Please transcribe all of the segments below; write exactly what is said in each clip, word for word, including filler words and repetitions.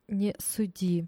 не суди.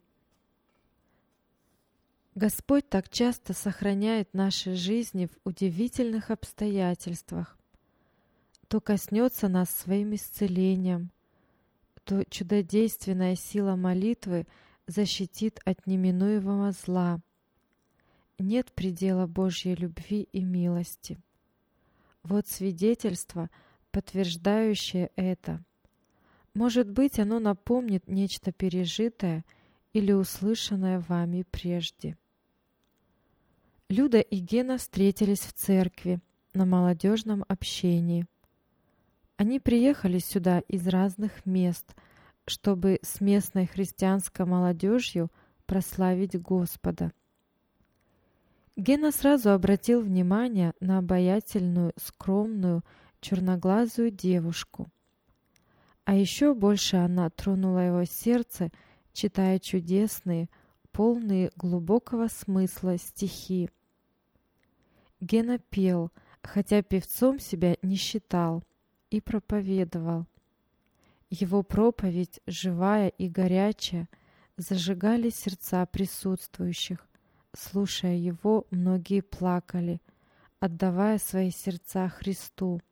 Господь так часто сохраняет наши жизни в удивительных обстоятельствах. То коснется нас своим исцелением, то чудодейственная сила молитвы защитит от неминуемого зла. Нет предела Божьей любви и милости. Вот свидетельство, подтверждающее это. Может быть, оно напомнит нечто пережитое или услышанное вами прежде. Люда и Гена встретились в церкви на молодежном общении. Они приехали сюда из разных мест, чтобы с местной христианской молодежью прославить Господа. Гена сразу обратил внимание на обаятельную, скромную, черноглазую девушку. А еще больше она тронула его сердце, читая чудесные, полные глубокого смысла стихи. Гена пел, хотя певцом себя не считал, и проповедовал. Его проповедь, живая и горячая, зажигали сердца присутствующих. Слушая его, многие плакали, отдавая свои сердца Христу.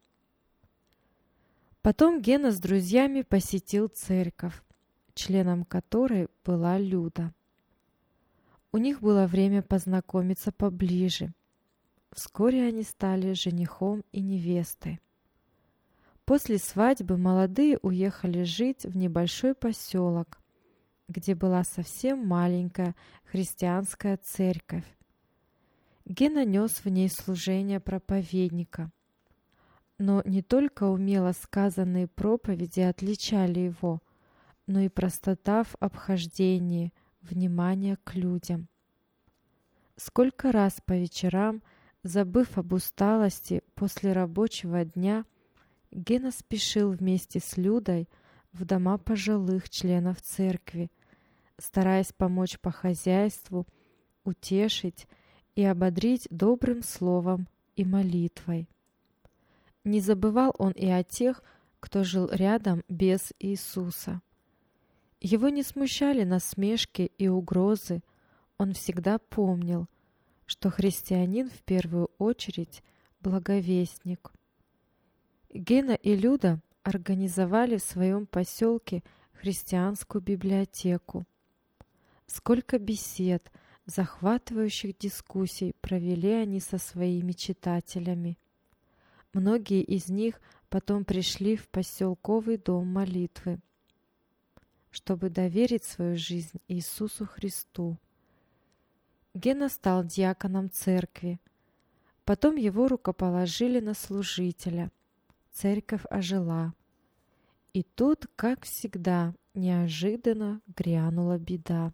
Потом Гена с друзьями посетил церковь, членом которой была Люда. У них было время познакомиться поближе. Вскоре они стали женихом и невестой. После свадьбы молодые уехали жить в небольшой поселок, где была совсем маленькая христианская церковь. Гена нес в ней служение проповедника. Но не только умело сказанные проповеди отличали его, но и простота в обхождении, внимание к людям. Сколько раз по вечерам, забыв об усталости после рабочего дня, Гена спешил вместе с Людой в дома пожилых членов церкви, стараясь помочь по хозяйству, утешить и ободрить добрым словом и молитвой. Не забывал он и о тех, кто жил рядом без Иисуса. Его не смущали насмешки и угрозы. Он всегда помнил, что христианин в первую очередь благовестник. Гена и Люда организовали в своем поселке христианскую библиотеку. Сколько бесед, захватывающих дискуссий провели они со своими читателями. Многие из них потом пришли в поселковый дом молитвы, чтобы доверить свою жизнь Иисусу Христу. Гена стал диаконом церкви. Потом его рукоположили на служителя. Церковь ожила. И тут, как всегда, неожиданно грянула беда.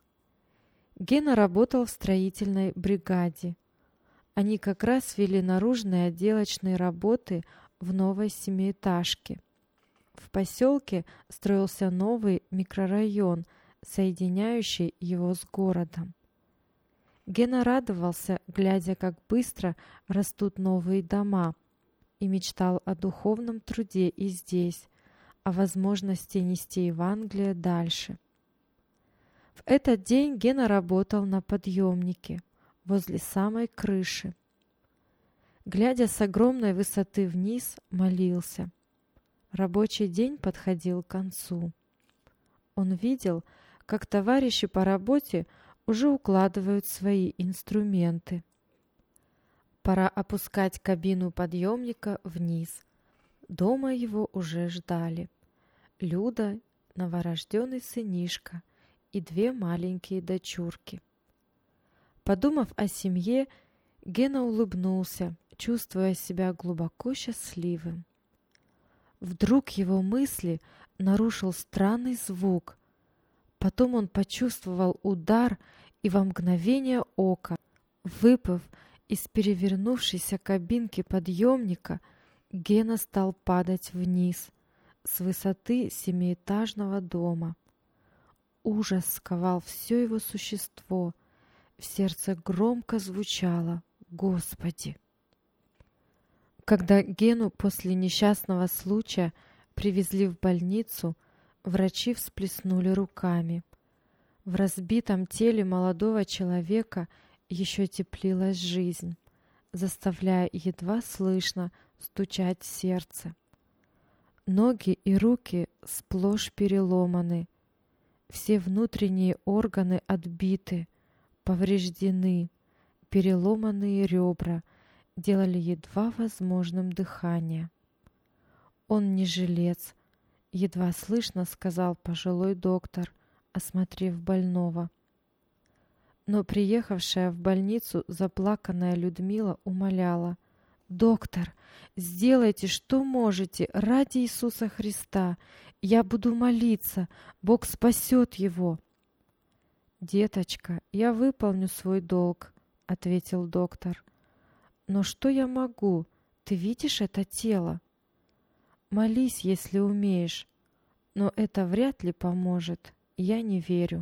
Гена работал в строительной бригаде. Они как раз вели наружные отделочные работы в новой семиэтажке. В поселке строился новый микрорайон, соединяющий его с городом. Гена радовался, глядя, как быстро растут новые дома, и мечтал о духовном труде и здесь, о возможности нести Евангелие дальше. В этот день Гена работал на подъемнике возле самой крыши. Глядя с огромной высоты вниз, молился. Рабочий день подходил к концу. Он видел, как товарищи по работе уже укладывают свои инструменты. Пора опускать кабину подъемника вниз. Дома его уже ждали Люда, новорожденный сынишка и две маленькие дочурки. Подумав о семье, Гена улыбнулся, чувствуя себя глубоко счастливым. Вдруг его мысли нарушил странный звук. Потом он почувствовал удар, и во мгновение ока, выпав из перевернувшейся кабинки подъемника, Гена стал падать вниз с высоты семиэтажного дома. Ужас сковал все его существо. В сердце громко звучало «Господи!». Когда Гену после несчастного случая привезли в больницу, Врачи всплеснули руками. В разбитом теле молодого человека еще теплилась жизнь, заставляя едва слышно стучать сердце. Ноги и руки сплошь переломаны, все внутренние органы отбиты, повреждены, переломанные ребра делали едва возможным дыхание. «Он не жилец», — едва слышно сказал пожилой доктор, осмотрев больного. Но приехавшая в больницу заплаканная Людмила умоляла: «Доктор, сделайте, что можете, ради Иисуса Христа. Я буду молиться, Бог спасет его». «Деточка, я выполню свой долг», — ответил доктор. «Но что я могу? Ты видишь это тело? Молись, если умеешь, но это вряд ли поможет. Я не верю».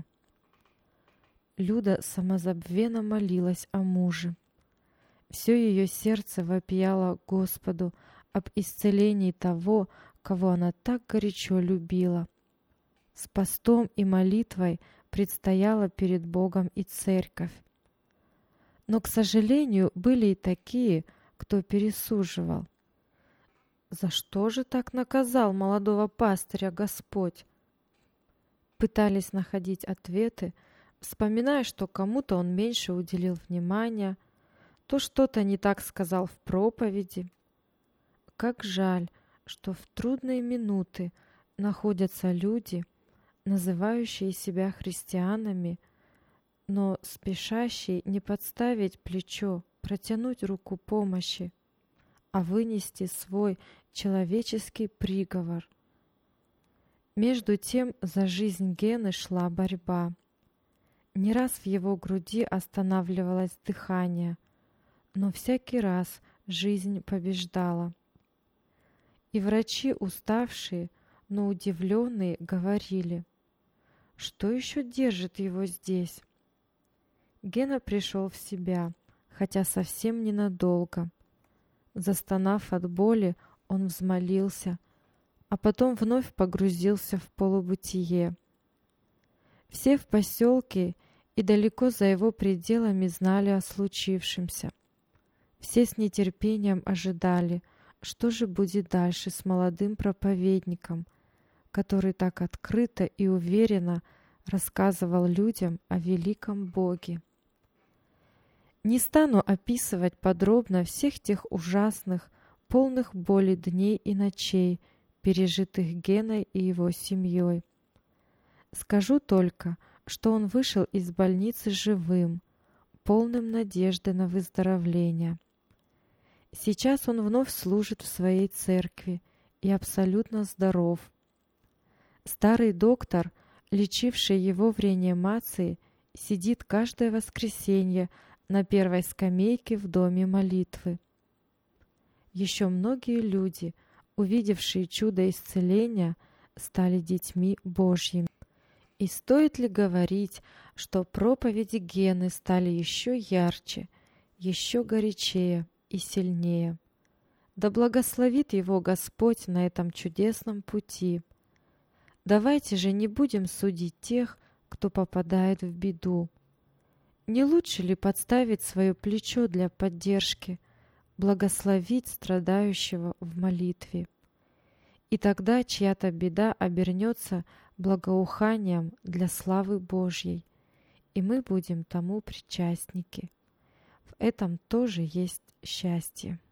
Люда самозабвенно молилась о муже. Все ее сердце вопияло Господу об исцелении того, кого она так горячо любила. С постом и молитвой предстояла перед Богом и церковь. Но, к сожалению, были и такие, кто пересуживал. «За что же так наказал молодого пастыря Господь?» Пытались находить ответы, вспоминая, что кому-то он меньше уделил внимания, то что-то не так сказал в проповеди. Как жаль, что в трудные минуты находятся люди, называющие себя христианами, но спешащие не подставить плечо, протянуть руку помощи, а вынести свой человеческий приговор. Между тем за жизнь Гены шла борьба. Не раз в его груди останавливалось дыхание, но всякий раз жизнь побеждала. И врачи, уставшие, но удивленные, говорили: «Что еще держит его здесь?» Гена пришел в себя, хотя совсем ненадолго. Застонав от боли, он взмолился, а потом вновь погрузился в полубытие. Все в поселке и далеко за его пределами знали о случившемся. Все с нетерпением ожидали, что же будет дальше с молодым проповедником, который так открыто и уверенно рассказывал людям о великом Боге. Не стану описывать подробно всех тех ужасных, полных боли дней и ночей, пережитых Геной и его семьей. Скажу только, что он вышел из больницы живым, полным надежды на выздоровление. Сейчас он вновь служит в своей церкви и абсолютно здоров. Старый доктор, лечивший его в реанимации, сидит каждое воскресенье на первой скамейке в доме молитвы. Еще многие люди, увидевшие чудо исцеления, стали детьми Божьими. И стоит ли говорить, что проповеди Гены стали еще ярче, еще горячее и сильнее? Да благословит его Господь на этом чудесном пути. Давайте же не будем судить тех, кто попадает в беду. Не лучше ли подставить свое плечо для поддержки, благословить страдающего в молитве? И тогда чья-то беда обернется благоуханием для славы Божьей, и мы будем тому причастники. В этом тоже есть счастье.